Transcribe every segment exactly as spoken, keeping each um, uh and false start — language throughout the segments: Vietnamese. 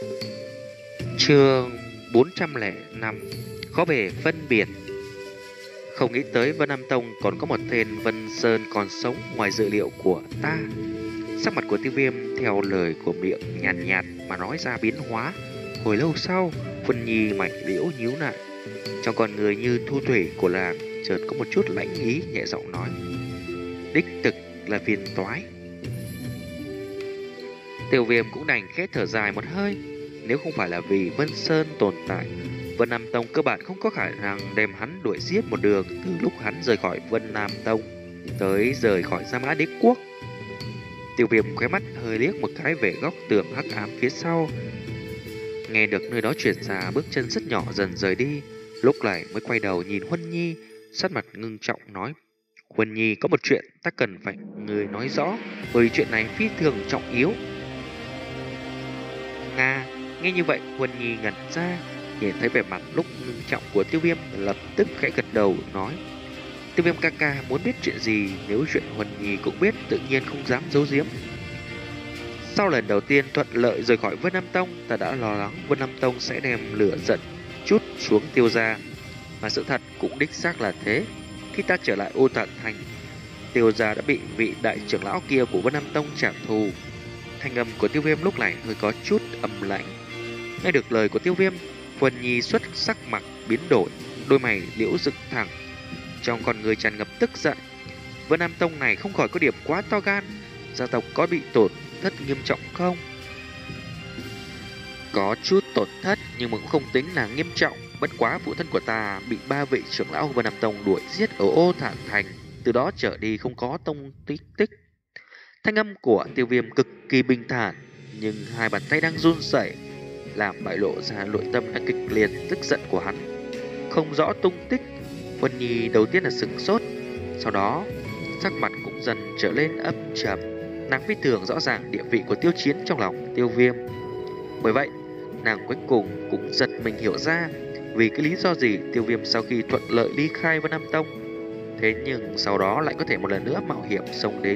Chương bốn trăm lẻ năm. Khó bề phân biệt. Không nghĩ tới Vân Nam Tông còn có một tên Vân Sơn còn sống ngoài dự liệu của ta. Sắc mặt của Tiêu Viêm theo lời của miệng nhàn nhạt, nhạt mà nói ra biến hóa. Hồi lâu sau, Vân Nhi mảnh liễu nhíu lại. Trong con người như thu thủy của làng chợt có một chút lãnh ý, nhẹ giọng nói: đích thực là phiền toái. Tiêu Viêm cũng đành khẽ thở dài một hơi. Nếu không phải là vì Vân Sơn tồn tại, Vân Nam Tông cơ bản không có khả năng đem hắn đuổi giết một đường từ lúc hắn rời khỏi Vân Nam Tông tới rời khỏi Gia Mã Đế Quốc. Tiêu Viêm khóe mắt hơi liếc một cái về góc tường hắc ám phía sau, nghe được nơi đó truyền ra bước chân rất nhỏ dần rời đi. Lúc này mới quay đầu nhìn Huân Nhi, sắc mặt ngưng trọng nói: Huân Nhi, có một chuyện ta cần phải người nói rõ, bởi chuyện này phi thường trọng yếu. Nga, nghe như vậy Huân Nhi ngẩn ra, nhìn thấy vẻ mặt lúc ngưng trọng của Tiêu Viêm, lập tức khẽ gật đầu nói: Tiêu Viêm ca ca muốn biết chuyện gì? Nếu chuyện Huân Nhi cũng biết, tự nhiên không dám giấu giếm. Sau lần đầu tiên thuận lợi rời khỏi Vân Nam Tông, ta đã lo lắng Vân Nam Tông sẽ đem lửa giận chút xuống Tiêu gia, mà sự thật cũng đích xác là thế. Khi ta trở lại Ô Tản Thành, Tiêu gia đã bị vị đại trưởng lão kia của Vân Nam Tông trả thù. Thanh âm của Tiêu Viêm lúc này hơi có chút âm lạnh. Nghe được lời của Tiêu Viêm, Huân Nhi xuất sắc mặt biến đổi, đôi mày liễu dựng thẳng, trong con người tràn ngập tức giận. Vân Nam Tông này không khỏi có điểm quá to gan, gia tộc có bị tổn thất nghiêm trọng không? Có chút tổn thất nhưng mà cũng không tính là nghiêm trọng. Bất quá phụ thân của ta bị ba vị trưởng lão Vân Nam Tông đuổi giết ở Ô Thản Thành, từ đó trở đi không có tông tích tích. Thanh âm của Tiêu Viêm cực kỳ bình thản, nhưng hai bàn tay đang run rẩy, làm bại lộ ra nội tâm đang kịch liệt tức giận của hắn. Không rõ tung tích, Huân Nhi đầu tiên là sửng sốt, sau đó sắc mặt cũng dần trở lên âm trầm. Nàng phi thường rõ ràng địa vị của Tiêu Chiến trong lòng Tiêu Viêm. Bởi vậy, nàng cuối cùng cũng giật mình hiểu ra vì cái lý do gì Tiêu Viêm sau khi thuận lợi ly khai Vân Nam Tông, thế nhưng sau đó lại có thể một lần nữa mạo hiểm xông đến.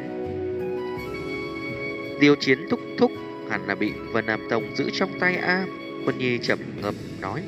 Tiêu Chiến thúc thúc hẳn là bị Vân Nam Tông giữ trong tay a. Huân Nhi trầm ngâm nói.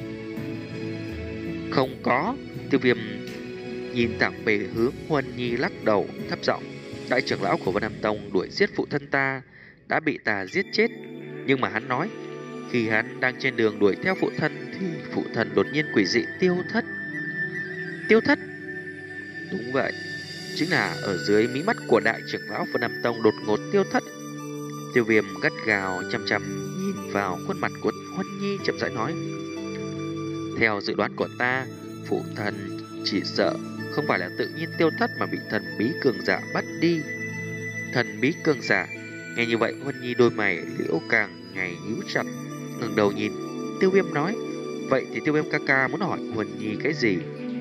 Không có. Tiêu Viêm nhìn thẳng về hướng Huân Nhi, lắc đầu thấp giọng: đại trưởng lão của Vân Nam Tông đuổi giết phụ thân ta, đã bị ta giết chết. Nhưng mà hắn nói, khi hắn đang trên đường đuổi theo phụ thân thì phụ thân đột nhiên quỷ dị tiêu thất. Tiêu thất? Đúng vậy, chính là ở dưới mí mắt của đại trưởng lão Vân Nam Tông đột ngột tiêu thất. Tiêu Viêm gắt gào chăm chăm nhìn vào khuôn mặt của Huân Nhi, chậm rãi nói: theo dự đoán của ta, phụ thân chỉ sợ không phải là tự nhiên tiêu thất mà bị thần bí cường giả bắt đi. Thần bí cường giả? Nghe như vậy Huân Nhi đôi mày liễu càng ngày nhíu chặt, ngẩng đầu nhìn Tiêu Viêm nói: vậy thì Tiêu Viêm ca ca muốn hỏi Huân Nhi cái gì?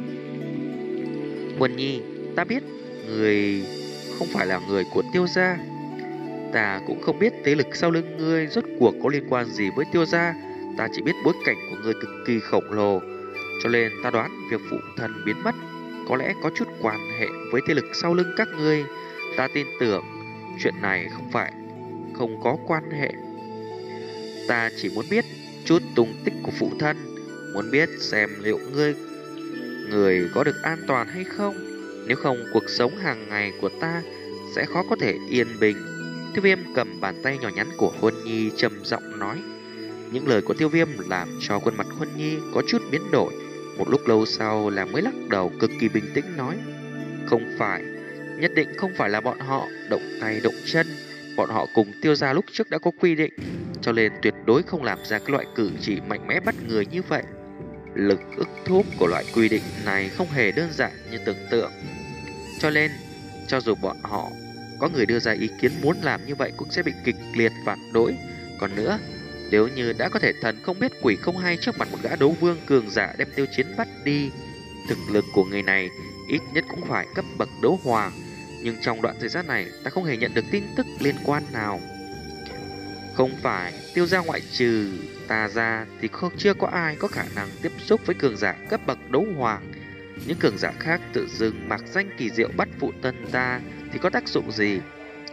Huân Nhi, ta biết người không phải là người của Tiêu gia, ta cũng không biết thế lực sau lưng ngươi rốt cuộc có liên quan gì với Tiêu gia. Ta chỉ biết bối cảnh của ngươi cực kỳ khổng lồ, cho nên ta đoán việc phụ thân biến mất có lẽ có chút quan hệ với thế lực sau lưng các ngươi. Ta tin tưởng chuyện này không phải không có quan hệ. Ta chỉ muốn biết chút tung tích của phụ thân, muốn biết xem liệu ngươi người có được an toàn hay không. Nếu không, cuộc sống hàng ngày của ta sẽ khó có thể yên bình. Tiêu Viêm cầm bàn tay nhỏ nhắn của Huân Nhi trầm giọng nói. Những lời của Tiêu Viêm làm cho khuôn mặt Huân Nhi có chút biến đổi. Một lúc lâu sau là mới lắc đầu cực kỳ bình tĩnh nói: không phải, nhất định không phải là bọn họ động tay động chân. Bọn họ cùng Tiêu gia lúc trước đã có quy định, cho nên tuyệt đối không làm ra cái loại cử chỉ mạnh mẽ bắt người như vậy. Lực ức thúc của loại quy định này không hề đơn giản như tưởng tượng, cho nên cho dù bọn họ có người đưa ra ý kiến muốn làm như vậy cũng sẽ bị kịch liệt phản đối. Còn nữa, nếu như đã có thể thần không biết quỷ không hay trước mặt một gã đấu vương cường giả đem Tiêu Chiến bắt đi, thực lực của người này ít nhất cũng phải cấp bậc đấu hoàng. Nhưng trong đoạn thời gian này ta không hề nhận được tin tức liên quan nào. Không phải, Tiêu gia ngoại trừ ta ra thì không chưa có ai có khả năng tiếp xúc với cường giả cấp bậc đấu hoàng. Những cường giả khác tự dưng mặc danh kỳ diệu bắt phụ thân ta thì có tác dụng gì?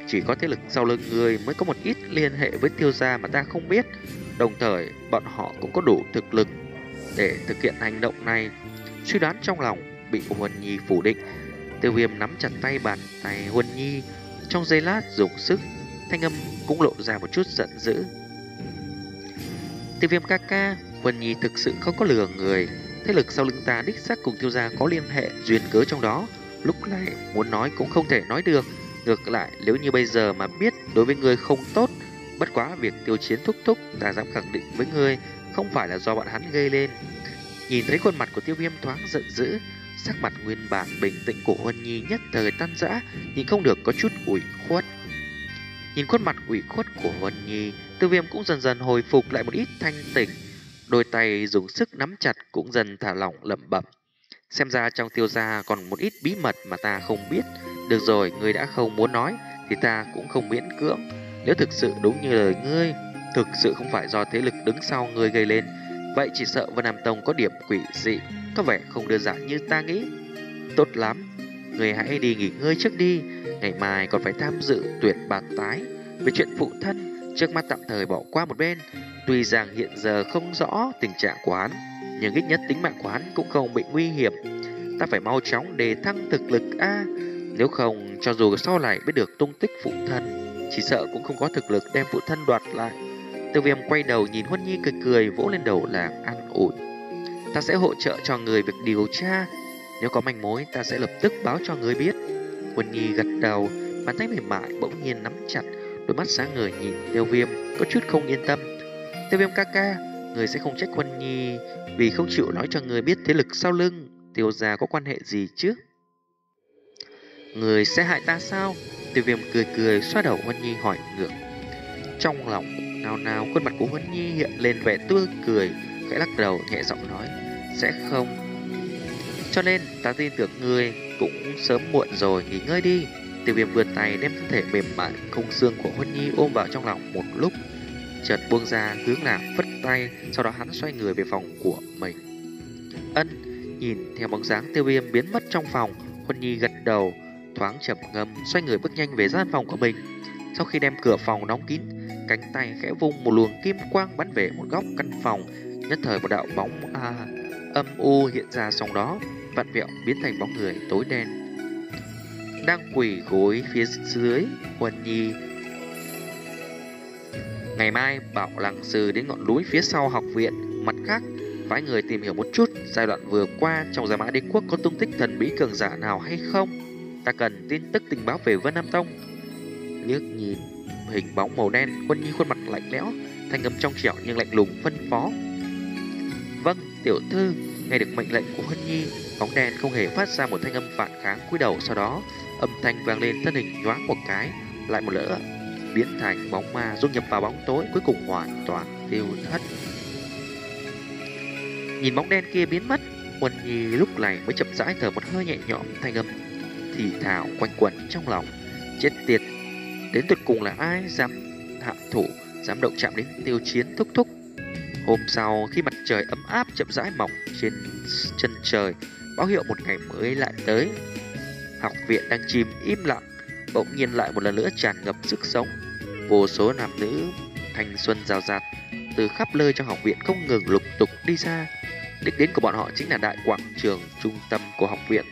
chỉ có thế lực sau lưng người mới có một ít liên hệ với Tiêu gia mà ta không biết. Đồng thời, bọn họ cũng có đủ thực lực để thực hiện hành động này. Suy đoán trong lòng bị Huân Nhi phủ định. Tiêu Viêm nắm chặt tay bàn tay Huân Nhi, trong giây lát dùng sức, thanh âm cũng lộ ra một chút giận dữ. Tiêu Viêm ca ca, Huân Nhi thực sự không có lừa người. Thế lực sau lưng ta đích xác cùng Tiêu gia có liên hệ duyên cớ trong đó. Lúc này muốn nói cũng không thể nói được. Ngược lại, nếu như bây giờ mà biết đối với người không tốt, bất quá việc Tiêu Chiến thúc thúc, ta dám khẳng định với người không phải là do bọn hắn gây lên. Nhìn thấy khuôn mặt của Tiêu Viêm thoáng giận dữ, sắc mặt nguyên bản bình tĩnh của Huân Nhi nhất thời tan rã, nhìn không được có chút ủy khuất. Nhìn khuôn mặt ủy khuất của Huân Nhi, Tiêu Viêm cũng dần dần hồi phục lại một ít thanh tỉnh, đôi tay dùng sức nắm chặt cũng dần thả lỏng lẩm bẩm. Xem ra trong Tiêu gia còn một ít bí mật mà ta không biết. Được rồi, ngươi đã không muốn nói thì ta cũng không miễn cưỡng. Nếu thực sự đúng như lời ngươi, thực sự không phải do thế lực đứng sau ngươi gây lên, vậy chỉ sợ Vân Nam Tông có điểm quỷ dị, có vẻ không đơn giản như ta nghĩ. Tốt lắm, ngươi hãy đi nghỉ ngơi trước đi, ngày mai còn phải tham dự tuyển bạt tái. Về chuyện phụ thân, trước mắt tạm thời bỏ qua một bên. Tuy rằng hiện giờ không rõ tình trạng của hắn, nhưng ít nhất tính mạng của hắn cũng không bị nguy hiểm. Ta phải mau chóng đề thăng thực lực a, nếu không cho dù sau này biết được tung tích phụ thân, chỉ sợ cũng không có thực lực đem phụ thân đoạt lại. Tiêu Viêm quay đầu nhìn Huân Nhi cười cười, vỗ lên đầu làm an ủi. Ta sẽ hỗ trợ cho người việc điều tra, nếu có manh mối ta sẽ lập tức báo cho người biết. Huân Nhi gật đầu, bàn tay mềm mại bỗng nhiên nắm chặt, đôi mắt sáng ngời nhìn Tiêu Viêm, có chút không yên tâm. Tiêu Viêm ca ca, người sẽ không trách Huân Nhi vì không chịu nói cho người biết thế lực sau lưng Tiêu gia có quan hệ gì chứ? Người sẽ hại ta sao? Tiêu Viêm cười cười xoa đầu Huân Nhi hỏi ngược. Trong lòng nào nào khuôn mặt của Huân Nhi hiện lên vẻ tươi cười, khẽ lắc đầu nhẹ giọng nói, sẽ không. Cho nên ta tin tưởng người cũng sớm muộn rồi, nghỉ ngơi đi. Tiêu Viêm vươn tay đem thân thể mềm mại không xương của Huân Nhi ôm vào trong lòng một lúc, chợt buông ra hướng nàng phất tay, sau đó hắn xoay người về phòng của mình. Ân, nhìn theo bóng dáng Tiêu Viêm biến mất trong phòng, Huân Nhi gật đầu, thoáng trầm ngâm, xoay người bước nhanh về gian phòng của mình. Sau khi đem cửa phòng đóng kín, cánh tay khẽ vung một luồng kim quang bắn về một góc căn phòng, nhất thời một đạo bóng à, âm u hiện ra trong đó, vặn vẹo biến thành bóng người tối đen đang quỳ gối phía dưới. Huân Nhi ngày mai bảo Lăng Sư đến ngọn núi phía sau học viện, mặt khác phái người tìm hiểu một chút giai đoạn vừa qua trong Gia Mã Đế Quốc có tung tích thần bí cường giả nào hay không. Ta cần tin tức tình báo về Vân Nam Tông. Liếc nhìn hình bóng màu đen, Huân Nhi khuôn mặt lạnh lẽo, thanh âm trong trẻo nhưng lạnh lùng phân phó. Vâng, tiểu thư. Nghe được mệnh lệnh của Huân Nhi, bóng đen không hề phát ra một thanh âm phản kháng, cúi đầu, sau đó âm thanh vang lên, thân hình nhoáng một cái, lại một lỡ biến thành bóng ma dung nhập vào bóng tối, cuối cùng hoàn toàn tiêu thất. Nhìn bóng đen kia biến mất, Huân Nhi lúc này mới chậm rãi thở một hơi nhẹ nhõm, thanh âm thì thào quanh quẩn trong lòng. Chết tiệt, đến tuyệt cùng là ai dám hạ thủ, dám động chạm đến Tiêu Chiến thúc thúc. Hôm sau, khi mặt trời ấm áp chậm rãi mọc trên chân trời, báo hiệu một ngày mới lại tới. Học viện đang chìm im lặng, bỗng nhiên lại một lần nữa tràn ngập sức sống. Vô số nam nữ thanh xuân rào rạt từ khắp nơi trong học viện không ngừng lục tục đi ra. Đích đến của bọn họ chính là đại quảng trường trung tâm của học viện.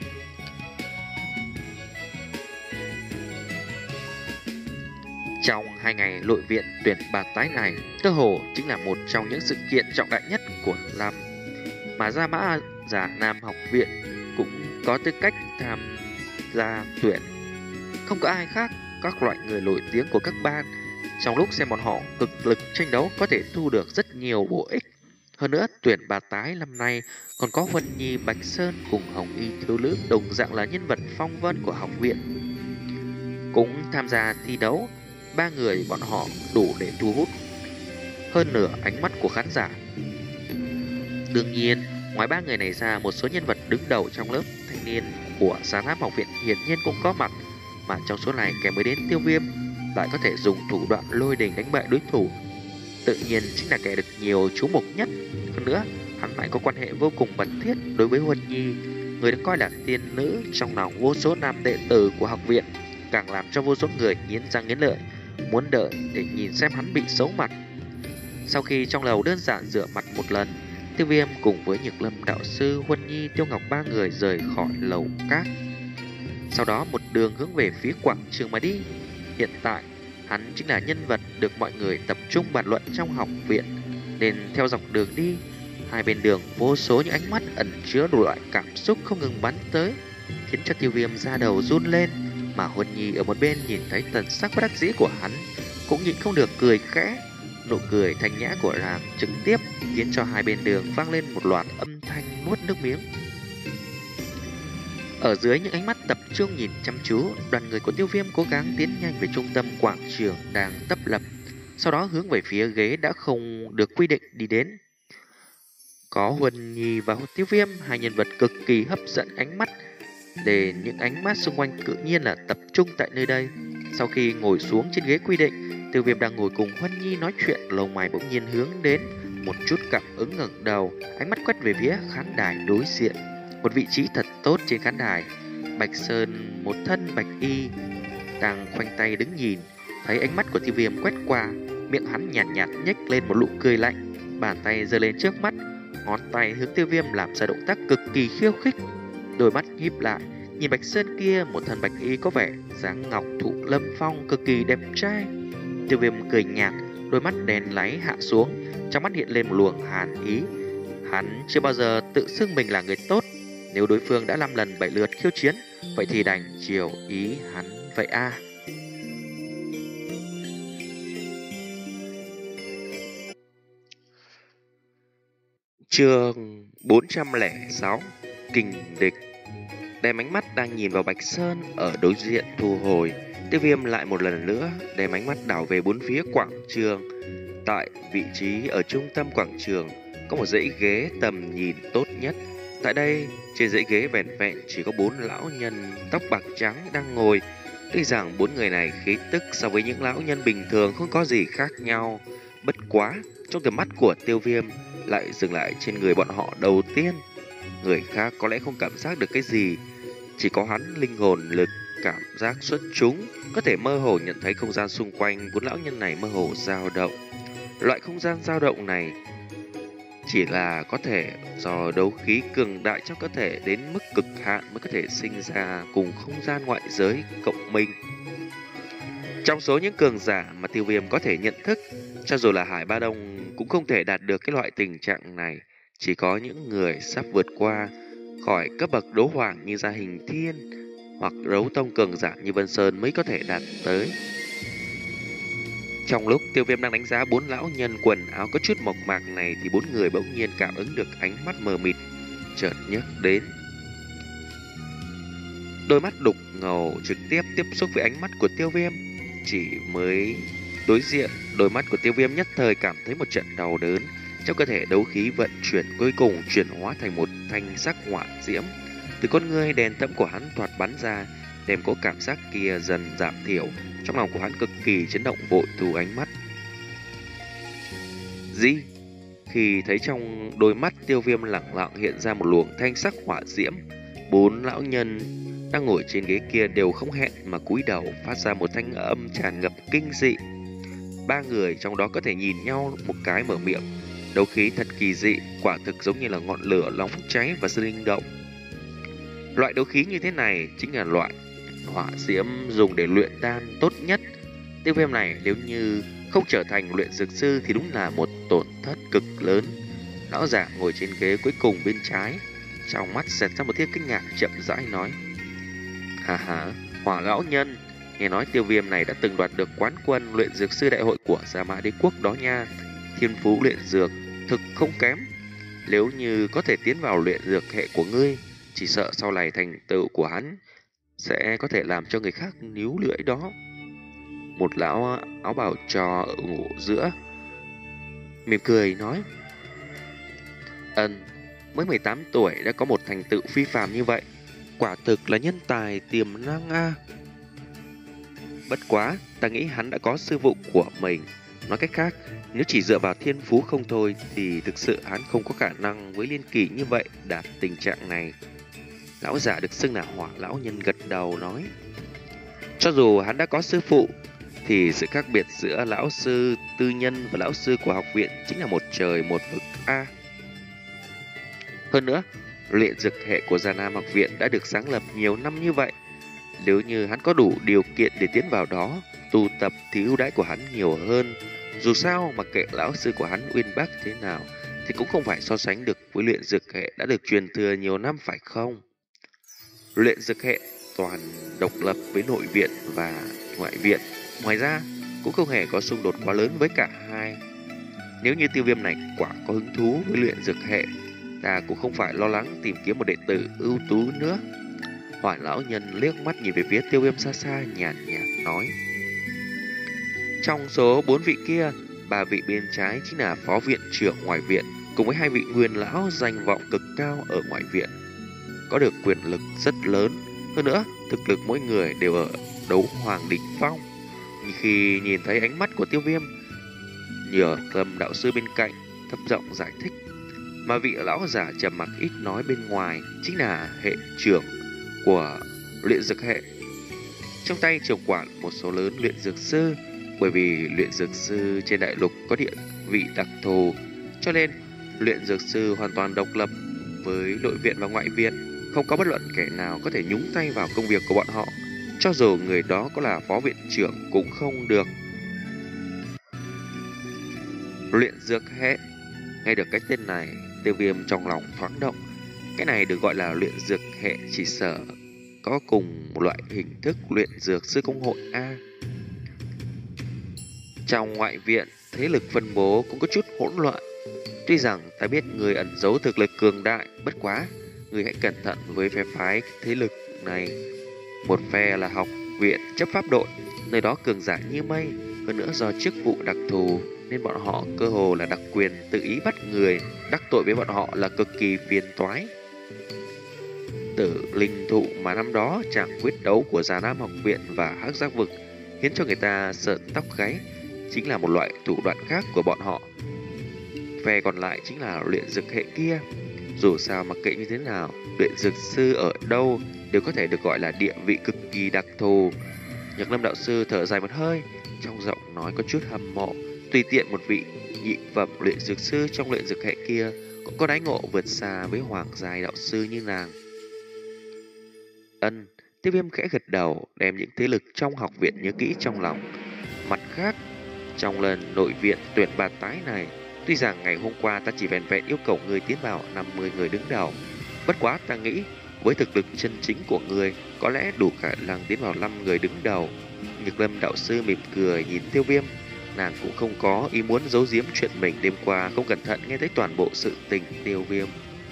Trong hai ngày nội viện tuyển bạt tái này, cơ hồ chính là một trong những sự kiện trọng đại nhất của năm, mà Gia Mã Giả Nam học viện cũng có tư cách tham gia tuyển. Không có ai khác, các loại người nổi tiếng của các ban. Trong lúc xem bọn họ cực lực tranh đấu có thể thu được rất nhiều bổ ích. Hơn nữa, tuyển bạt tái năm nay còn có Huân Nhi, Bạch Sơn cùng Hồng Y thiếu nữ đồng dạng là nhân vật phong vân của học viện cũng tham gia thi đấu. Ba người bọn họ đủ để thu hút hơn nửa ánh mắt của khán giả. Đương nhiên, ngoài ba người này ra, một số nhân vật đứng đầu trong lớp thanh niên của Gia Nam học viện hiển nhiên cũng có mặt. Mà trong số này, kẻ mới đến Tiêu Viêm lại có thể dùng thủ đoạn lôi đình đánh bại đối thủ, tự nhiên chính là kẻ được nhiều chú mục nhất. Hơn nữa, hắn lại có quan hệ vô cùng mật thiết đối với Huân Nhi, người được coi là tiên nữ trong lòng vô số nam đệ tử của học viện. càng làm cho vô số người nghiến răng nghiến lợi, muốn đợi để nhìn xem hắn bị xấu mặt. Sau khi trong lầu đơn giản rửa mặt một lần, Tiêu Viêm cùng với Nhược Lâm đạo sư, Huân Nhi, Tiêu Ngọc ba người rời khỏi lầu cát. Sau đó một đường hướng về phía quảng trường mà đi. Hiện tại, hắn chính là nhân vật được mọi người tập trung bàn luận trong học viện, nên theo dọc đường đi, hai bên đường vô số những ánh mắt ẩn chứa đủ loại cảm xúc không ngừng bắn tới, khiến cho Tiêu Viêm da đầu run lên. Mà Huân Nhi ở một bên nhìn thấy tần sắc bất đắc dĩ của hắn, cũng nhịn không được cười khẽ. Nụ cười thanh nhã của nàng trực tiếp khiến cho hai bên đường vang lên một loạt âm thanh nuốt nước miếng. Ở dưới những ánh mắt tập trung nhìn chăm chú, đoàn người của Tiêu Viêm cố gắng tiến nhanh về trung tâm quảng trường đang tấp lập, sau đó hướng về phía ghế đã không được quy định đi đến. Có Huân Nhi và Tiêu Viêm, hai nhân vật cực kỳ hấp dẫn ánh mắt, để những ánh mắt xung quanh tự nhiên là tập trung tại nơi đây. Sau khi ngồi xuống trên ghế quy định, Tiêu Viêm đang ngồi cùng Huân Nhi nói chuyện, lông mày bỗng nhiên hướng đến một chút cảm ứng, ngẩng đầu, ánh mắt quét về phía khán đài đối diện. Một vị trí thật tốt trên khán đài, Bạch Sơn một thân bạch y đang khoanh tay đứng nhìn. Thấy ánh mắt của Tiêu Viêm quét qua, miệng hắn nhàn nhạt, nhạt nhếch lên một nụ cười lạnh, bàn tay giơ lên trước mắt, ngón tay hướng Tiêu Viêm làm ra động tác cực kỳ khiêu khích. Đôi mắt híp lại, nhìn Bạch Sơn kia, một thân bạch y có vẻ dáng ngọc thụ lâm phong, cực kỳ đẹp trai. Tiêu Viêm cười nhạt, đôi mắt đen láy hạ xuống, trong mắt hiện lên một luồng hàn ý. Hắn chưa bao giờ tự xưng mình là người tốt. Nếu đối phương đã năm lần bảy lượt khiêu chiến, vậy thì đành chiều ý hắn vậy a. À. Chương bốn trăm lẻ sáu, Kình địch. Đem ánh mắt đang nhìn vào Bạch Sơn ở đối diện thu hồi, Tiêu Viêm lại một lần nữa đem ánh mắt đảo về bốn phía quảng trường. Tại vị trí ở trung tâm quảng trường có một dãy ghế tầm nhìn tốt nhất. Tại đây, trên dãy ghế vẻn vẹn chỉ có bốn lão nhân tóc bạc trắng đang ngồi. Tuy rằng bốn người này khí tức so với những lão nhân bình thường không có gì khác nhau, bất quá trong tầm mắt của Tiêu Viêm lại dừng lại trên người bọn họ đầu tiên. Người khác có lẽ không cảm giác được cái gì, chỉ có hắn linh hồn lực cảm giác xuất chúng, có thể mơ hồ nhận thấy không gian xung quanh bốn lão nhân này mơ hồ dao động. Loại không gian dao động này chỉ là có thể do đấu khí cường đại trong cơ thể đến mức cực hạn mới có thể sinh ra cùng không gian ngoại giới cộng minh. Trong số những cường giả mà Tiêu Viêm có thể nhận thức, cho dù là Hải Ba Đông cũng không thể đạt được cái loại tình trạng này. Chỉ có những người sắp vượt qua khỏi cấp bậc đấu hoàng như Gia Hình Thiên hoặc đấu tông cường giả như Vân Sơn mới có thể đạt tới. Trong lúc Tiêu Viêm đang đánh giá bốn lão nhân quần áo có chút mộc mạc này, thì bốn người bỗng nhiên cảm ứng được ánh mắt mờ mịt chợt nhấc đến. Đôi mắt đục ngầu trực tiếp tiếp xúc với ánh mắt của Tiêu Viêm. Chỉ mới đối diện, đôi mắt của Tiêu Viêm nhất thời cảm thấy một trận đau đớn. Trong cơ thể đấu khí vận chuyển cuối cùng chuyển hóa thành một thanh sắc hỏa diễm. Từ con ngươi đèn thẫm của hắn thoạt bắn ra, đem cố cảm giác kia dần giảm thiểu. Trong lòng của hắn cực kỳ chấn động, vội thu ánh mắt. Gì? Khi thấy trong đôi mắt Tiêu Viêm lặng lặng hiện ra một luồng thanh sắc hỏa diễm, bốn lão nhân đang ngồi trên ghế kia đều không hẹn mà cúi đầu, phát ra một thanh âm tràn ngập kinh dị. Ba người trong đó có thể nhìn nhau một cái mở miệng. Đấu khí thật kỳ dị, quả thực giống như là ngọn lửa nóng cháy và linh động. Loại đấu khí như thế này chính là loại hỏa diễm dùng để luyện đan tốt nhất. Tiêu Viêm này nếu như không trở thành luyện dược sư thì đúng là một tổn thất cực lớn. Lão giả ngồi trên ghế cuối cùng bên trái, trong mắt xẹt ra một tia kinh ngạc, chậm rãi nói: Hà hà, Hỏa lão nhân, nghe nói Tiêu Viêm này đã từng đoạt được quán quân luyện dược sư đại hội của Gia Mã Đế quốc đó nha. Thiên phú luyện dược thực không kém. Nếu như có thể tiến vào luyện dược hệ của ngươi, chỉ sợ sau này thành tựu của hắn sẽ có thể làm cho người khác níu lưỡi đó. Một lão áo bào trò ở ngủ giữa mỉm cười nói: Ân, mới mười tám tuổi đã có một thành tựu phi phàm như vậy, quả thực là nhân tài tiềm năng a. Bất quá, ta nghĩ hắn đã có sư phụ của mình. Nói cách khác, nếu chỉ dựa vào thiên phú không thôi thì thực sự hắn không có khả năng với liên kỳ như vậy đạt tình trạng này. Lão giả được xưng là Hỏa lão nhân gật đầu nói: Cho dù hắn đã có sư phụ, thì sự khác biệt giữa lão sư tư nhân và lão sư của học viện chính là một trời một vực A. Hơn nữa, luyện dược hệ của Già Nam học viện đã được sáng lập nhiều năm như vậy. Nếu như hắn có đủ điều kiện để tiến vào đó, tu tập thì ưu đãi của hắn nhiều hơn. Dù sao mà kệ lão sư của hắn uyên bác thế nào, thì cũng không phải so sánh được với luyện dược hệ đã được truyền thừa nhiều năm phải không? Luyện dược hệ toàn độc lập với nội viện và ngoại viện. Ngoài ra, cũng không hề có xung đột quá lớn với cả hai. Nếu như Tiêu Viêm này quả có hứng thú với luyện dược hệ, ta cũng không phải lo lắng tìm kiếm một đệ tử ưu tú nữa. Hỏa lão nhân liếc mắt nhìn về phía Tiêu Viêm xa xa, nhàn nhạt nói: trong số bốn vị kia, ba vị bên trái chính là phó viện trưởng ngoại viện, cùng với hai vị nguyên lão danh vọng cực cao ở ngoại viện, có được quyền lực rất lớn. Hơn nữa, thực lực mỗi người đều ở đấu hoàng đỉnh phong. Khi nhìn thấy ánh mắt của Tiêu Viêm, nhờ Lâm đạo sư bên cạnh thấp giọng giải thích, mà vị lão giả trầm mặc ít nói bên ngoài chính là hệ trưởng của luyện dược hệ, trong tay trưởng quản một số lớn luyện dược sư. Bởi vì luyện dược sư trên đại lục có địa vị đặc thù, cho nên luyện dược sư hoàn toàn độc lập với nội viện và ngoại viện, không có bất luận kẻ nào có thể nhúng tay vào công việc của bọn họ, cho dù người đó có là phó viện trưởng cũng không được. Luyện dược hệ. Nghe được cái tên này, Tiêu Viêm trong lòng thoáng động. Cái này được gọi là luyện dược hệ, chỉ sợ có cùng một loại hình thức luyện dược sư công hội A. Trong ngoại viện, thế lực phân bố cũng có chút hỗn loạn. Tuy rằng ta biết người ẩn giấu thực lực cường đại, bất quá người hãy cẩn thận với phe phái thế lực này. Một phe là học viện chấp pháp đội, nơi đó cường giả như mây, hơn nữa do chức vụ đặc thù nên bọn họ cơ hồ là đặc quyền tự ý bắt người, đắc tội với bọn họ là cực kỳ phiền toái. Tử linh thụ mà năm đó chàng quyết đấu của Già Nam học viện và Hắc Giác vực khiến cho người ta sợn tóc gáy, chính là một loại thủ đoạn khác của bọn họ. Phe còn lại chính là luyện dược hệ kia. Dù sao mặc kệ như thế nào, luyện dược sư ở đâu đều có thể được gọi là địa vị cực kỳ đặc thù. Nhật Lâm đạo sư thở dài một hơi, trong giọng nói có chút hâm mộ. Tùy tiện một vị nhị phẩm luyện dược sư trong luyện dược hệ kia cũng có đái ngộ vượt xa với hoàng giai đạo sư như nàng. Ân, Tiêu Viêm khẽ gật đầu, đem những thế lực trong học viện nhớ kỹ trong lòng. Mặt khác, trong lần nội viện tuyển bà tái này, tuy rằng ngày hôm qua ta chỉ vẹn vẹn yêu cầu người tiến vào năm mươi người đứng đầu, bất quá ta nghĩ với thực lực chân chính của người có lẽ đủ khả năng tiến vào năm người đứng đầu. Nhược Lâm đạo sư mỉm cười nhìn Tiêu Viêm, nàng cũng không có ý muốn giấu giếm chuyện mình đêm qua không cẩn thận nghe thấy toàn bộ sự tình. Tiêu Viêm: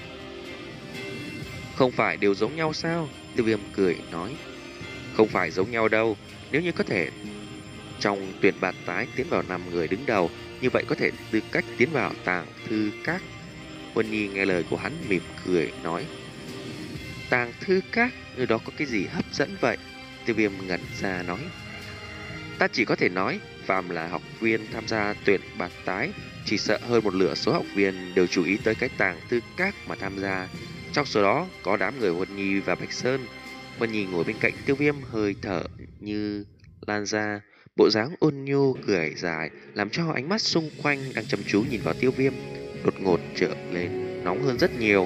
không phải đều giống nhau sao? Tiêu Viêm cười nói: không phải giống nhau đâu, nếu như có thể trong tuyển bạt tái tiến vào năm người đứng đầu, như vậy có thể tư cách tiến vào tàng thư các. Huân Nhi nghe lời của hắn mỉm cười nói: tàng thư các, nơi đó có cái gì hấp dẫn vậy? Tiêu Viêm ngẩn ra nói: ta chỉ có thể nói, phàm là học viên tham gia tuyển bạt tái, chỉ sợ hơn một nửa số học viên đều chú ý tới cái tàng thư các mà tham gia. Trong số đó có đám người Huân Nhi và Bạch Sơn. Huân Nhi ngồi bên cạnh Tiêu Viêm, hơi thở như lan ra, bộ dáng ôn nhu cười dài, làm cho ánh mắt xung quanh đang chăm chú nhìn vào Tiêu Viêm đột ngột trở lên nóng hơn rất nhiều.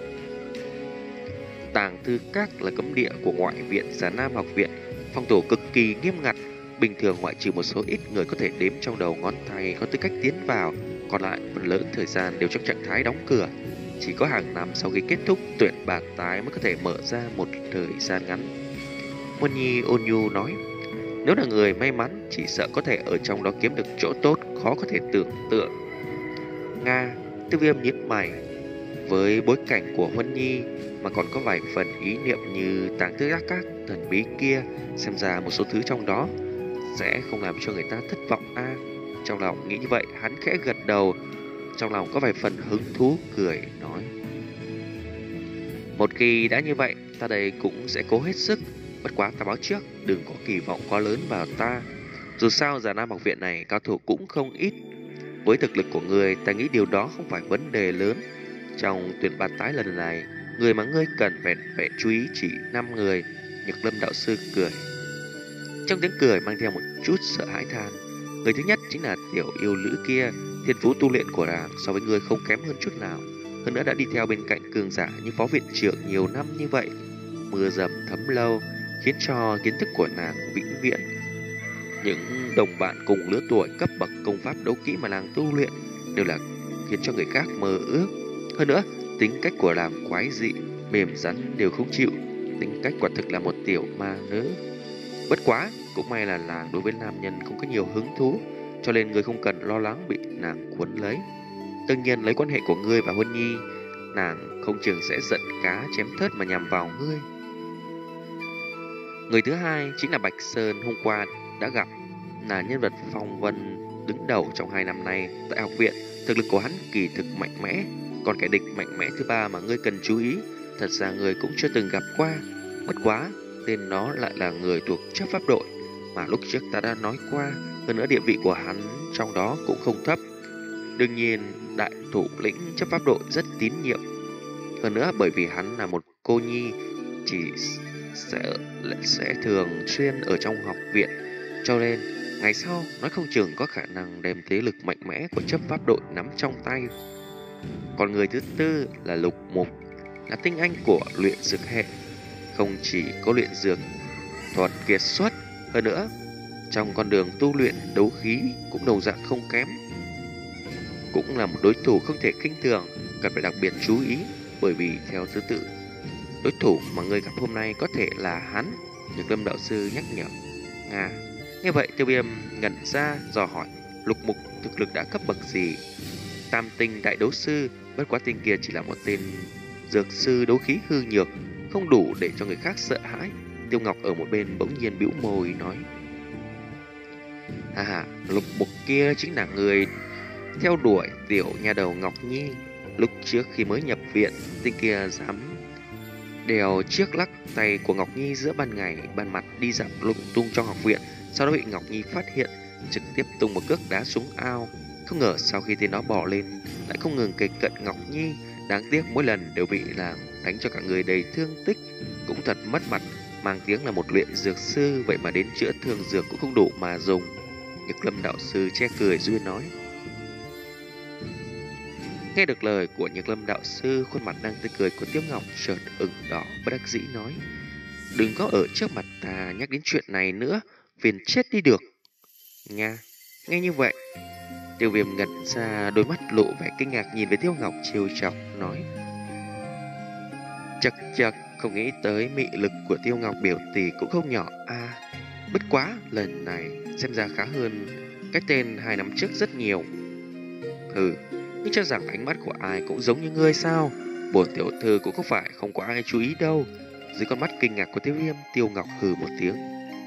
Tàng thư các là cấm địa của ngoại viện Già Nam học viện, phong tổ cực kỳ nghiêm ngặt. Bình thường ngoại trừ một số ít người có thể đếm trong đầu ngón tay có tư cách tiến vào, còn lại phần lớn thời gian đều trong trạng thái đóng cửa. Chỉ có hàng năm sau khi kết thúc tuyển bạt tái mới có thể mở ra một thời gian ngắn. Huân Nhi ôn nhu nói: nếu là người may mắn, chỉ sợ có thể ở trong đó kiếm được chỗ tốt khó có thể tưởng tượng. Nga. Tiêu Viêm nhíu mày. Với bối cảnh của Huân Nhi mà còn có vài phần ý niệm như tàng thư các thần bí kia, xem ra một số thứ trong đó sẽ không làm cho người ta thất vọng a. À, trong lòng nghĩ như vậy, hắn khẽ gật đầu, trong lòng có vài phần hứng thú, cười nói: một khi đã như vậy, ta đây cũng sẽ cố hết sức. Bất quá ta báo trước, đừng có kỳ vọng quá lớn vào ta. Dù sao Già Nam học viện này cao thủ cũng không ít. Với thực lực của người, ta nghĩ điều đó không phải vấn đề lớn. Trong tuyển bạt tái lần này, người mà ngươi cần vẹn vẹn chú ý chỉ năm người. Nhật Lâm đạo sư cười: Trong tiếng cười mang theo một chút sợ hãi than. Người thứ nhất chính là tiểu yêu nữ kia. Thiên phú tu luyện của nàng so với người không kém hơn chút nào. Hơn nữa đã đi theo bên cạnh cường giả như phó viện trưởng nhiều năm như vậy. Mưa dầm thấm lâu khiến cho kiến thức của nàng vĩnh viễn. Những đồng bạn cùng lứa tuổi cấp bậc công pháp đấu kỹ mà nàng tu luyện đều là khiến cho người khác mơ ước. Hơn nữa, tính cách của nàng quái dị, mềm rắn đều không chịu. Tính cách quả thực là một tiểu ma nữ. Bất quá, cũng may là nàng đối với nam nhân không có nhiều hứng thú, cho nên người không cần lo lắng bị nàng cuốn lấy. Đương nhiên lấy quan hệ của ngươi và Huân Nhi, nàng không chừng sẽ giận cá chém thớt mà nhằm vào ngươi. Người thứ hai chính là Bạch Sơn, hôm qua đã gặp, là nhân vật phong vân đứng đầu trong hai năm nay tại học viện. Thực lực của hắn kỳ thực mạnh mẽ. Còn kẻ địch mạnh mẽ thứ ba mà ngươi cần chú ý, thật ra ngươi cũng chưa từng gặp qua. Bất quá, tên nó lại là người thuộc chấp pháp đội mà lúc trước ta đã nói qua. Hơn nữa địa vị của hắn trong đó cũng không thấp. Đương nhiên, đại thủ lĩnh chấp pháp đội rất tín nhiệm. Hơn nữa bởi vì hắn là một cô nhi, chỉ sẽ, sẽ thường xuyên ở trong học viện, cho nên ngày sau nói không chừng có khả năng đem thế lực mạnh mẽ của chấp pháp đội nắm trong tay. Còn người thứ tư là Lục Mục, là tinh anh của luyện dược hệ. Không chỉ có luyện dược thuật kiệt xuất, hơn nữa trong con đường tu luyện đấu khí cũng đồng dạng không kém. Cũng là một đối thủ không thể khinh thường, cần phải đặc biệt chú ý. Bởi vì theo thứ tự, đối thủ mà người gặp hôm nay có thể là hắn. Nhược Lâm đạo sư nhắc nhở. Nga, nghe vậy Tiêu Viêm ngẩn ra dò hỏi, Lục Mục thực lực đã cấp bậc gì? Tam tinh đại đấu sư, bất quá tên kia chỉ là một tên dược sư đấu khí hư nhược, không đủ để cho người khác sợ hãi. Tiêu Ngọc ở một bên bỗng nhiên bĩu môi nói, à, Lục Mục kia chính là người theo đuổi tiểu nhà đầu Ngọc Nhi. Lúc trước khi mới nhập viện, tên kia dám đèo chiếc lắc tay của Ngọc Nhi giữa ban ngày ban mặt đi dạo lung tung trong học viện. Sau đó bị Ngọc Nhi phát hiện, trực tiếp tung một cước đá xuống ao. Không ngờ sau khi tên nó bỏ lên lại không ngừng kề cận Ngọc Nhi. Đáng tiếc mỗi lần đều bị làng đánh cho cả người đầy thương tích, cũng thật mất mặt. Mang tiếng là một luyện dược sư, vậy mà đến chữa thương dược cũng không đủ mà dùng. Nhược Lâm đạo sư che cười duyên nói. Nghe được lời của Nhược Lâm đạo sư, khuôn mặt đang tươi cười của Tiêu Ngọc chợt ửng đỏ, bất đắc dĩ nói, đừng có ở trước mặt ta nhắc đến chuyện này nữa, phiền chết đi được. Nha, nghe như vậy, Tiêu Viêm ngẩn ra, đôi mắt lộ vẻ kinh ngạc nhìn về Tiêu Ngọc trêu chọc nói, chật chật, không nghĩ tới mị lực của Tiêu Ngọc biểu tỷ cũng không nhỏ a. À, bất quá lần này xem ra khá hơn cái tên hai năm trước rất nhiều. Hừ, nhưng cho rằng ánh mắt của ai cũng giống như ngươi sao? Bổn tiểu thư cũng không phải không có ai chú ý đâu. Dưới con mắt kinh ngạc của Tiêu Viêm, Tiêu Ngọc hừ một tiếng.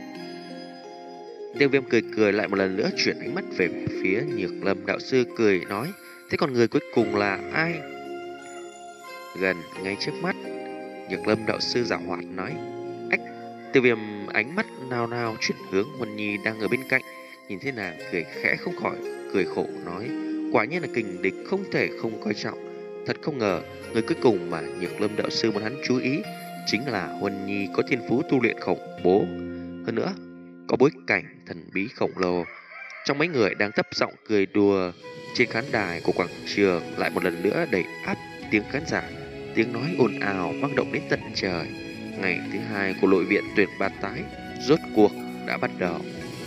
Tiêu Viêm cười cười lại một lần nữa, chuyển ánh mắt về phía Nhược Lâm đạo sư, cười nói, thế còn người cuối cùng là ai? Gần ngay trước mắt, Nhược Lâm đạo sư giảo hoạt nói, ách. Tiêu Viêm ánh mắt nào nào chuyển hướng Huân Nhi đang ở bên cạnh, nhìn thấy nàng cười khẽ không khỏi cười khổ nói, quả nhiên là kình địch không thể không coi trọng. Thật không ngờ, người cuối cùng mà Nhược Lâm đạo sư muốn hắn chú ý chính là Huân Nhi có thiên phú tu luyện khủng bố. Hơn nữa, có bối cảnh thần bí khổng lồ. Trong mấy người đang thấp giọng cười đùa, trên khán đài của quảng trường lại một lần nữa đẩy áp tiếng khán giả. Tiếng nói ồn ào vang động đến tận trời. Ngày thứ hai của nội viện tuyển bát tái rốt cuộc đã bắt đầu.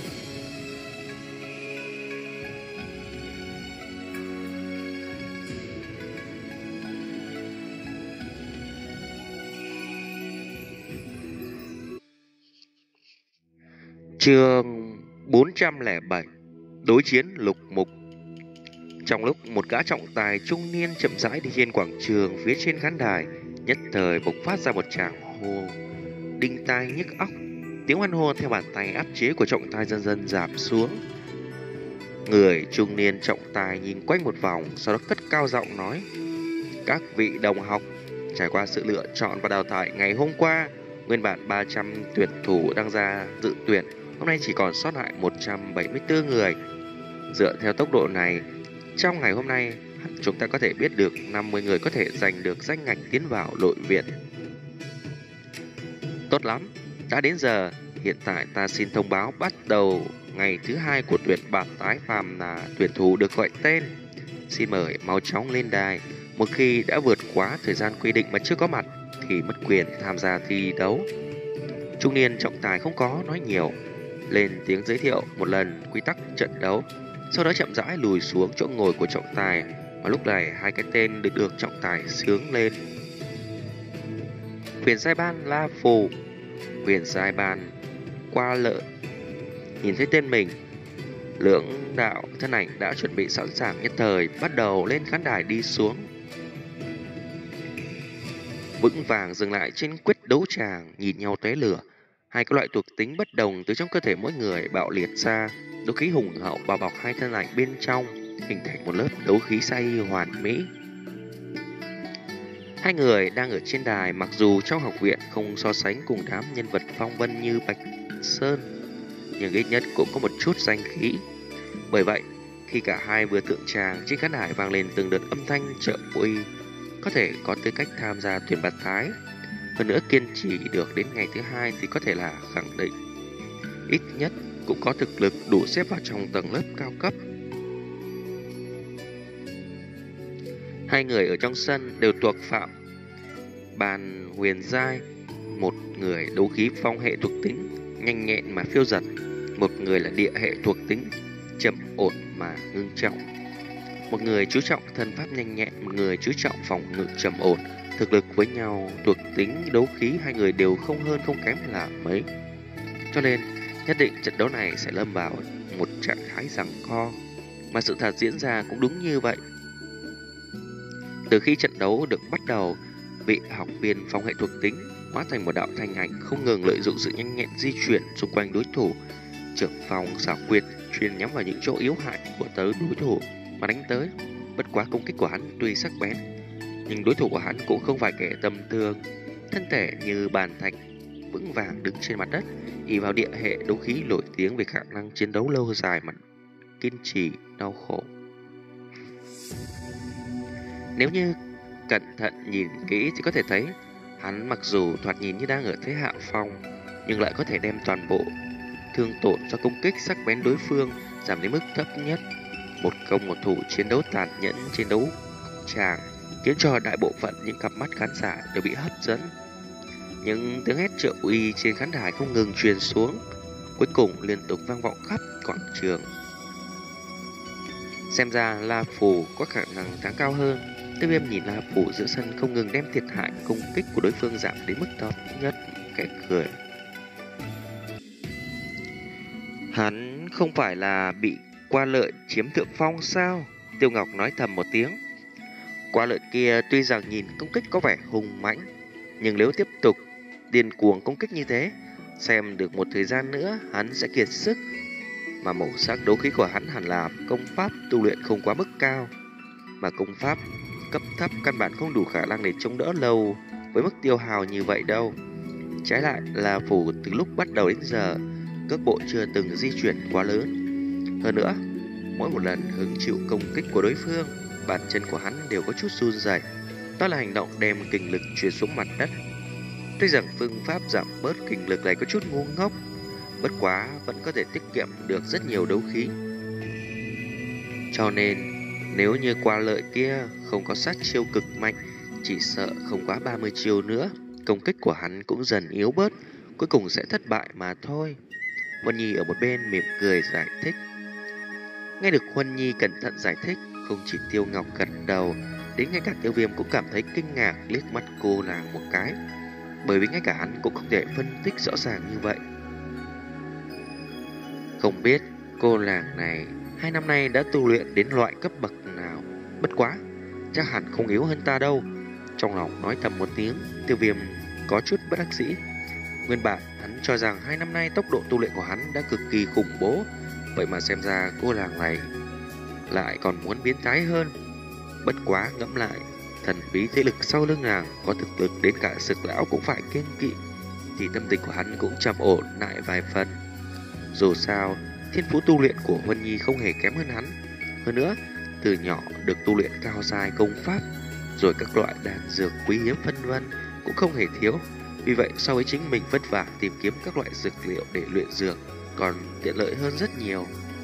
Chương bốn trăm lẻ bảy, đối chiến Lục Mục. Trong lúc một gã trọng tài trung niên chậm rãi đi trên quảng trường phía trên khán đài, nhất thời bộc phát ra một tràng hô đinh tai nhức óc. Tiếng hoan hô theo bàn tay áp chế của trọng tài dần dần giảm xuống. Người trung niên trọng tài nhìn quanh một vòng, sau đó cất cao giọng nói, các vị đồng học, trải qua sự lựa chọn và đào thải ngày hôm qua, nguyên bản ba trăm tuyển thủ đang ra dự tuyển, hôm nay chỉ còn sót lại một trăm bảy mươi tư người. Dựa theo tốc độ này, trong ngày hôm nay, chúng ta có thể biết được năm mươi người có thể giành được danh ngạch tiến vào nội viện. Tốt lắm, đã đến giờ, Hiện tại ta xin thông báo bắt đầu ngày thứ hai của tuyển bạt tái phàm là tuyển thủ được gọi tên. Xin mời mau chóng lên đài. Một khi đã vượt quá thời gian quy định mà chưa có mặt thì mất quyền tham gia thi đấu. Trung niên trọng tài không có nói nhiều, lên tiếng giới thiệu một lần quy tắc trận đấu, sau đó chậm rãi lùi xuống chỗ ngồi của trọng tài. Mà lúc này hai cái tên được được trọng tài xướng lên. Huyền giai ban La Phù, huyền giai ban Qua Lợi. Nhìn thấy tên mình, lưỡng đạo thân ảnh đã chuẩn bị sẵn sàng, nhất thời bắt đầu lên khán đài đi xuống. Vững vàng dừng lại trên quyết đấu tràng, nhìn nhau tóe lửa. Hai cái loại thuộc tính bất đồng từ trong cơ thể mỗi người bạo liệt ra, đấu khí hùng hậu bao bọc hai thân ảnh bên trong, hình thành một lớp đấu khí say hoàn mỹ. Hai người đang ở trên đài, mặc dù trong học viện không so sánh cùng đám nhân vật phong vân như Bạch Sơn, nhưng ít nhất cũng có một chút danh khí. Bởi vậy, khi cả hai vừa thượng tràng, trên khán đài vang lên từng đợt âm thanh trợ uy, có thể có tư cách tham gia tuyển bạt tái. Hơn nữa kiên trì được đến ngày thứ hai thì có thể là khẳng định ít nhất cũng có thực lực đủ xếp vào trong tầng lớp cao cấp. Hai người ở trong sân đều thuộc phạm bàn huyền giai, một người đấu khí phong hệ thuộc tính nhanh nhẹn mà phiêu dật, một người là địa hệ thuộc tính trầm ổn mà ngưng trọng. Một người chú trọng thân pháp nhanh nhẹn, một người chú trọng phòng ngự trầm ổn. Thực lực với nhau, thuộc tính đấu khí hai người đều không hơn không kém là mấy. Cho nên nhất định trận đấu này sẽ lâm vào một trạng thái giằng co, mà sự thật diễn ra cũng đúng như vậy. Từ khi trận đấu được bắt đầu, vị học viên phong hệ thuộc tính hóa thành một đạo thanh ảnh, không ngừng lợi dụng sự nhanh nhẹn di chuyển xung quanh đối thủ, trưởng phòng xảo quyệt chuyên nhắm vào những chỗ yếu hại của tới đối thủ mà đánh tới. Bất quá công kích của hắn tuy sắc bén, nhưng đối thủ của hắn cũng không phải kẻ tầm thường. Thân thể như bàn thạch, vững vàng đứng trên mặt đất, ỷ vào địa hệ đấu khí nổi tiếng về khả năng chiến đấu lâu dài mà kiên trì đau khổ. Nếu như cẩn thận nhìn kỹ thì có thể thấy hắn mặc dù thoạt nhìn như đang ở thế hạ phong, nhưng lại có thể đem toàn bộ thương tổn do công kích sắc bén đối phương giảm đến mức thấp nhất. Một công một thủ chiến đấu tàn nhẫn trên đấu tràng khiến cho đại bộ phận những cặp mắt khán giả đều bị hấp dẫn. Những tiếng hét trợ uy trên khán đài không ngừng truyền xuống, cuối cùng liên tục vang vọng khắp quảng trường. Xem ra La Phù có khả năng thắng cao hơn. Tiêu Viêm nhìn La Phù giữa sân không ngừng đem thiệt hại công kích của đối phương giảm đến mức thấp nhất, khẽ cười. Hắn không phải là bị Qua Lợi chiếm thượng phong sao? Tiêu Ngọc nói thầm một tiếng. Qua Lợi kia tuy rằng nhìn công kích có vẻ hùng mãnh, nhưng nếu tiếp tục điên cuồng công kích như thế, xem được một thời gian nữa hắn sẽ kiệt sức. Mà màu sắc đấu khí của hắn hẳn là công pháp tu luyện không quá mức cao, mà công pháp cấp thấp căn bản không đủ khả năng để chống đỡ lâu với mức tiêu hào như vậy đâu. Trái lại là Phù từ lúc bắt đầu đến giờ cước bộ chưa từng di chuyển quá lớn. Hơn nữa, mỗi một lần hứng chịu công kích của đối phương, bàn chân của hắn đều có chút run rẩy. Đó là hành động đem kình lực truyền xuống mặt đất. Tuy rằng phương pháp giảm bớt kình lực này có chút ngu ngốc, bất quá vẫn có thể tiết kiệm được rất nhiều đấu khí. Cho nên nếu như Qua Lợi kia không có sát chiêu cực mạnh, chỉ sợ không quá ba mươi chiêu nữa, công kích của hắn cũng dần yếu bớt, cuối cùng sẽ thất bại mà thôi. Huân Nhi ở một bên mỉm cười giải thích. Nghe được Huân Nhi cẩn thận giải thích, không chỉ Tiêu Ngọc gật đầu, đến ngay cả Tiêu Viêm cũng cảm thấy kinh ngạc, liếc mắt cô nàng một cái, bởi vì ngay cả hắn cũng không thể phân tích rõ ràng như vậy. Không biết cô nàng này hai năm nay đã tu luyện đến loại cấp bậc nào, bất quá chắc hẳn không yếu hơn ta đâu. Trong lòng nói thầm một tiếng, Tiêu Viêm có chút bất đắc dĩ. Nguyên bản hắn cho rằng hai năm nay tốc độ tu luyện của hắn đã cực kỳ khủng bố, vậy mà xem ra cô nàng này lại còn muốn biến thái hơn. Bất quá ngẫm lại, thần bí thế lực sau lưng nàng có thực lực đến cả Sực lão cũng phải kiêng kỵ, thì tâm tình của hắn cũng trầm ổn lại vài phần. Dù sao, thiên phú tu luyện của Huân Nhi không hề kém hơn hắn. Hơn nữa, từ nhỏ được tu luyện cao giai công pháp, rồi các loại đan dược quý hiếm phân vân cũng không hề thiếu. Vì vậy so với chính mình vất vả tìm kiếm các loại dược liệu để luyện dược còn tiện lợi hơn rất nhiều.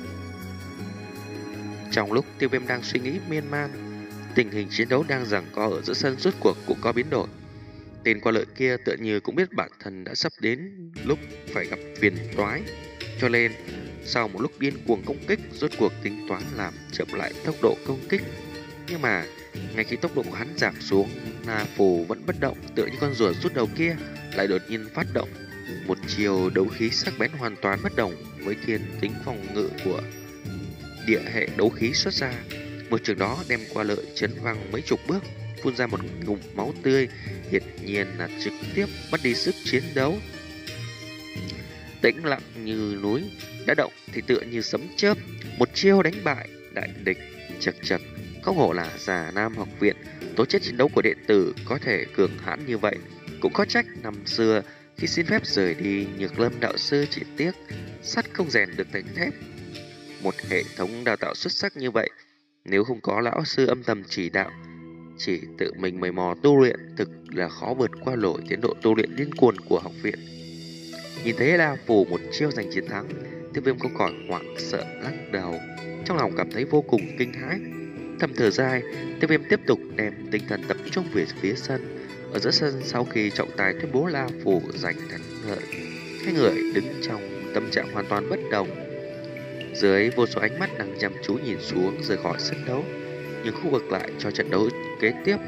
Trong lúc Tiêu Viêm đang suy nghĩ miên man, tình hình chiến đấu đang giằng co ở giữa sân rốt cuộc cũng có biến đổi. Tên qua lợi kia tựa như cũng biết bản thân đã sắp đến lúc phải gặp phiền toái, cho nên sau một lúc điên cuồng công kích, rốt cuộc tính toán làm chậm lại tốc độ công kích. Nhưng mà ngay khi tốc độ của hắn giảm xuống, Na Phù vẫn bất động, tựa như con rùa rút đầu kia lại đột nhiên phát động một chiều đấu khí sắc bén hoàn toàn bất đồng với thiên tính phòng ngự của địa hệ đấu khí xuất ra. Một trường đó đem qua lợi chấn văng mấy chục bước, phun ra một ngụm máu tươi, hiển nhiên là trực tiếp mất đi sức chiến đấu. Tĩnh lặng như núi, đã động thì tựa như sấm chớp, một chiêu đánh bại đại địch. Chật chật, không hổ là Già Nam học viện, tố chất chiến đấu của đệ tử có thể cường hãn như vậy. Cũng có trách năm xưa khi xin phép rời đi, Nhược Lâm đạo sư chỉ tiếc sắt không rèn được thành thép. Một hệ thống đào tạo xuất sắc như vậy, nếu không có lão sư âm thầm chỉ đạo, chỉ tự mình mày mò tu luyện, thực là khó vượt qua nổi tiến độ tu luyện điên cuồng của học viện. Nhìn thấy La Phù một chiêu giành chiến thắng, Tiêu Viêm không khỏi hoảng sợ lắc đầu, trong lòng cảm thấy vô cùng kinh hãi. Thầm thở dài, Tiêu Viêm tiếp tục đem tinh thần tập trung về phía sân. Ở giữa sân, sau khi trọng tài tuyên bố La Phù giành thắng lợi, hai người đứng trong tâm trạng hoàn toàn bất đồng. Dưới vô số ánh mắt đang chăm chú nhìn xuống rời khỏi sân đấu, nhưng khu vực lại cho trận đấu kế tiếp.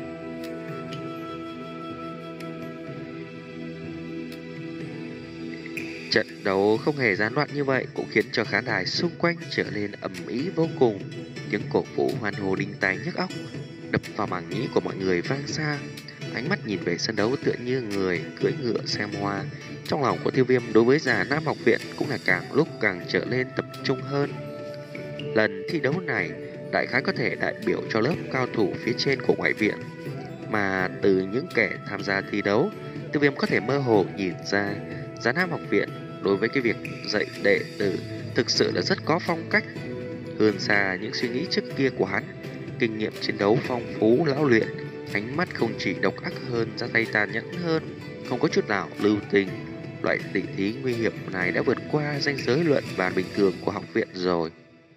Trận đấu không hề gián đoạn như vậy cũng khiến cho khán đài xung quanh trở nên ầm ĩ vô cùng. Tiếng cổ vũ hoan hô đinh tai nhức óc đập vào màng nhĩ của mọi người vang xa. Ánh mắt nhìn về sân đấu tựa như người cưỡi ngựa xem hoa. Trong lòng của Tiêu Viêm đối với Già Nam học viện cũng là càng lúc càng trở lên tập trung hơn. Lần thi đấu này đại khái có thể đại biểu cho lớp cao thủ phía trên của ngoại viện, mà từ những kẻ tham gia thi đấu, Tiêu Viêm có thể mơ hồ nhìn ra Già Nam học viện đối với cái việc dạy đệ tử thực sự là rất có phong cách, hơn xa những suy nghĩ trước kia của hắn. Kinh nghiệm chiến đấu phong phú lão luyện, ánh mắt không chỉ độc ác hơn, ra tay tàn nhẫn hơn, không có chút nào lưu tình. Loại tỷ thí nguy hiểm này đã vượt qua ranh giới luận bàn bình thường của học viện rồi.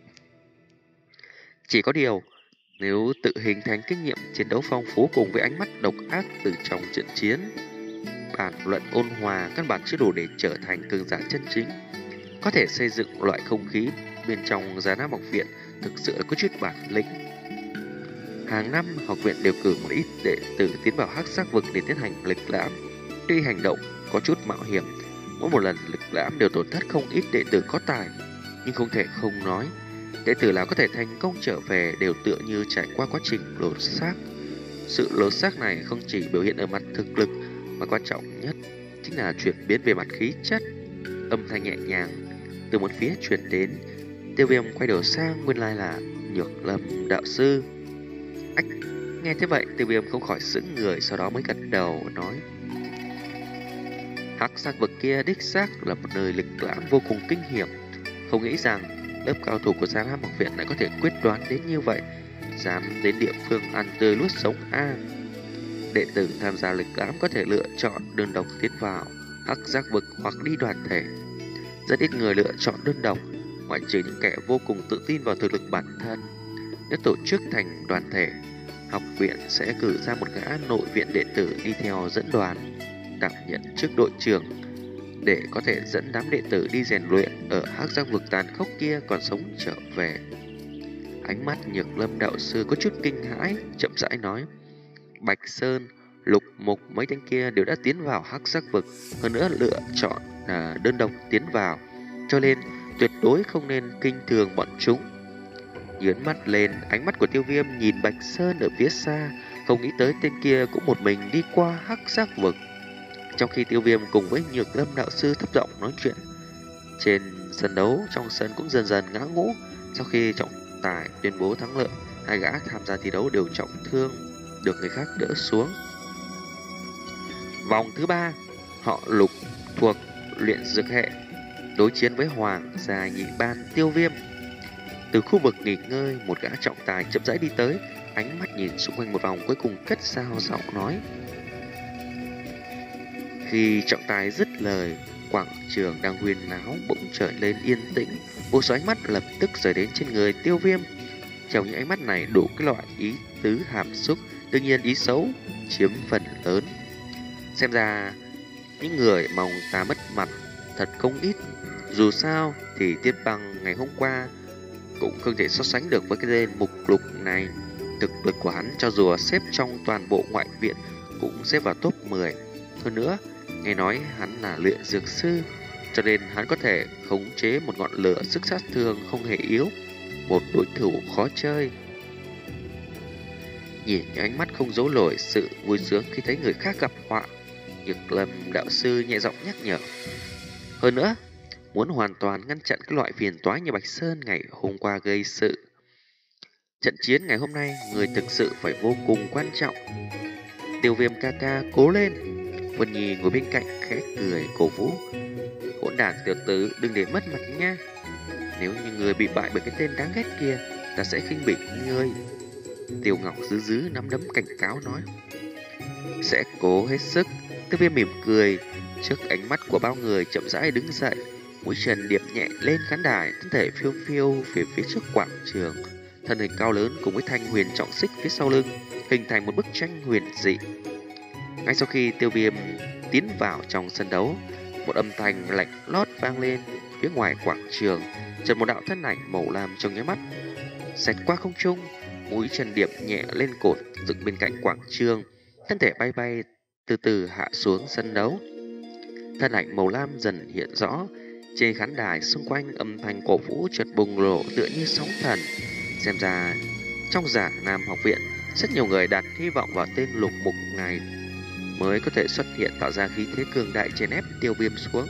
Chỉ có điều, nếu tự hình thành kinh nghiệm chiến đấu phong phú cùng với ánh mắt độc ác từ trong trận chiến, bản luận ôn hòa căn bản chưa đủ để trở thành cường giả chân chính. Có thể xây dựng loại không khí bên trong Già Nam học viện thực sự là có chút bản lĩnh. Hàng năm, học viện đều cử một ít đệ tử tiến vào hắc sắc vực để tiến hành lịch lãm. Tuy hành động có chút mạo hiểm, mỗi một lần lịch lãm đều tổn thất không ít đệ tử có tài, nhưng không thể không nói, đệ tử nào có thể thành công trở về đều tựa như trải qua quá trình lột xác. Sự lột xác này không chỉ biểu hiện ở mặt thực lực, mà quan trọng nhất chính là chuyển biến về mặt khí chất. Âm thanh nhẹ nhàng từ một phía truyền đến, Tiêu Viêm quay đầu sang, nguyên lai là Nhược Lâm đạo sư. Ách, nghe thế vậy Tiêu Viêm không khỏi sững người, sau đó mới gật đầu nói: hắc sắc vực kia đích xác là một nơi lịch lãm vô cùng kinh hiểm. Không nghĩ rằng lớp cao thủ của Già Nam học viện lại có thể quyết đoán đến như vậy, dám đến địa phương ăn tươi nuốt sống a. Đệ tử tham gia lịch lãm có thể lựa chọn đơn độc tiến vào hắc giác vực hoặc đi đoàn thể. Rất ít người lựa chọn đơn độc, ngoại trừ những kẻ vô cùng tự tin vào thực lực bản thân. Nếu tổ chức thành đoàn thể, học viện sẽ cử ra một gã nội viện đệ tử đi theo dẫn đoàn, đảm nhận chức đội trưởng, để có thể dẫn đám đệ tử đi rèn luyện ở hắc giác vực tàn khốc kia còn sống trở về. Ánh mắt Nhược Lâm đạo sư có chút kinh hãi, chậm rãi nói: Bạch Sơn, Lục Mục mấy tên kia đều đã tiến vào hắc giác vực, hơn nữa lựa chọn là đơn độc tiến vào, cho nên tuyệt đối không nên kinh thường bọn chúng. Nhướng mắt lên, ánh mắt của Tiêu Viêm nhìn Bạch Sơn ở phía xa, không nghĩ tới tên kia cũng một mình đi qua hắc giác vực. Trong khi Tiêu Viêm cùng với Nhược Lâm đạo sư thấp giọng nói chuyện, trên sân đấu trong sân cũng dần dần ngã ngũ. Sau khi trọng tài tuyên bố thắng lợi, hai gã tham gia thi đấu đều trọng thương, được người khác đỡ xuống. Vòng thứ ba, họ Lục thuộc luyện dược hệ đối chiến với Hoàng gia nhị ban Tiêu Viêm. Từ khu vực nghỉ ngơi, một gã trọng tài chậm rãi đi tới, ánh mắt nhìn xung quanh một vòng, cuối cùng cất sao giọng nói: Khi trọng tài dứt lời, quảng trường đang huyên náo bỗng trở lên yên tĩnh. Vô số ánh mắt lập tức rời đến trên người Tiêu Viêm. Trong những ánh mắt này đủ cái loại ý tứ hàm xúc, đương nhiên ý xấu chiếm phần lớn. Xem ra những người mong ta mất mặt thật không ít. Dù sao thì Tiết Băng ngày hôm qua cũng không thể so sánh được với cái tên mục lục này. Thực lực của hắn cho dù xếp trong toàn bộ ngoại viện cũng xếp vào top mười. Hơn nữa, nghe nói hắn là luyện dược sư, cho nên hắn có thể khống chế một ngọn lửa sức sát thương không hề yếu. Một đối thủ khó chơi. Nhìn những ánh mắt không giấu nổi sự vui sướng khi thấy người khác gặp họa, Nhược Lâm đạo sư nhẹ giọng nhắc nhở. Hơn nữa, muốn hoàn toàn ngăn chặn cái loại phiền toái như Bạch Sơn ngày hôm qua gây sự, trận chiến ngày hôm nay người thực sự phải vô cùng quan trọng. Tiêu Viêm ca ca cố lên. Vân Nhi ngồi bên cạnh khẽ cười cổ vũ. Hỗn đản tiểu tử, đừng để mất mặt nha. Nếu như người bị bại bởi cái tên đáng ghét kia, ta sẽ khinh bỉ ngươi. Tiêu Ngọc giữ giữ nắm đấm cảnh cáo nói. Sẽ cố hết sức. Tiêu Viêm mỉm cười. Trước ánh mắt của bao người chậm rãi đứng dậy, mũi chân điệp nhẹ lên khán đài, thân thể phiêu phiêu về phía trước quảng trường. Thân hình cao lớn cùng với thanh huyền trọng xích phía sau lưng hình thành một bức tranh huyền dị. Ngay sau khi Tiêu Viêm tiến vào trong sân đấu, một âm thanh lạnh lót vang lên phía ngoài quảng trường. Chợt một đạo thân ảnh màu lam trong nháy mắt xẹt qua không trung, mũi chân điệp nhẹ lên cột dựng bên cạnh quảng trường, thân thể bay bay từ từ hạ xuống sân đấu. Thân ảnh màu lam dần hiện rõ trên khán đài, xung quanh âm thanh cổ vũ chợt bùng nổ tựa như sóng thần. Xem ra trong Giả Nam học viện rất nhiều người đặt hy vọng vào tên Lục Mục này mới có thể xuất hiện, tạo ra khí thế cường đại chèn ép Tiêu Viêm xuống.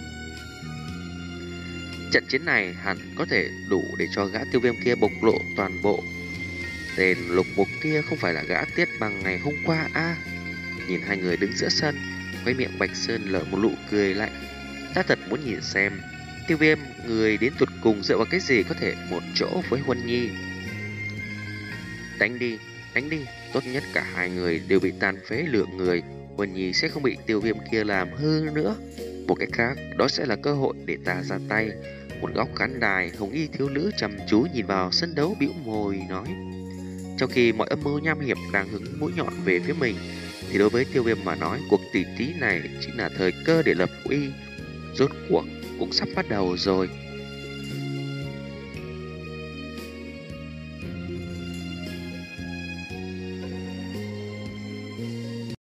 Trận chiến này hẳn có thể đủ để cho gã Tiêu Viêm kia bộc lộ toàn bộ. Tên Lục Mục kia không phải là gã Tiết Băng ngày hôm qua a? À, nhìn hai người đứng giữa sân, quay miệng Bạch Sơn lở một nụ cười lạnh. Ta thật muốn nhìn xem Tiêu Viêm người đến tuột cùng dựa vào cái gì có thể một chỗ với Huân Nhi. Đánh đi, đánh đi, tốt nhất cả hai người đều bị tàn phế lượng người. Huân Nhi sẽ không bị Tiêu Viêm kia làm hư nữa. Một cách khác, đó sẽ là cơ hội để ta ra tay. Một góc khán đài, hồng y thiếu nữ chăm chú nhìn vào sân đấu bĩu môi nói. Trong khi mọi âm mưu nham hiểm đang hứng mũi nhọn về phía mình, thì đối với Tiêu Viêm mà nói, cuộc tỷ thí này chính là thời cơ để lập uy. Rốt cuộc cũng sắp bắt đầu rồi.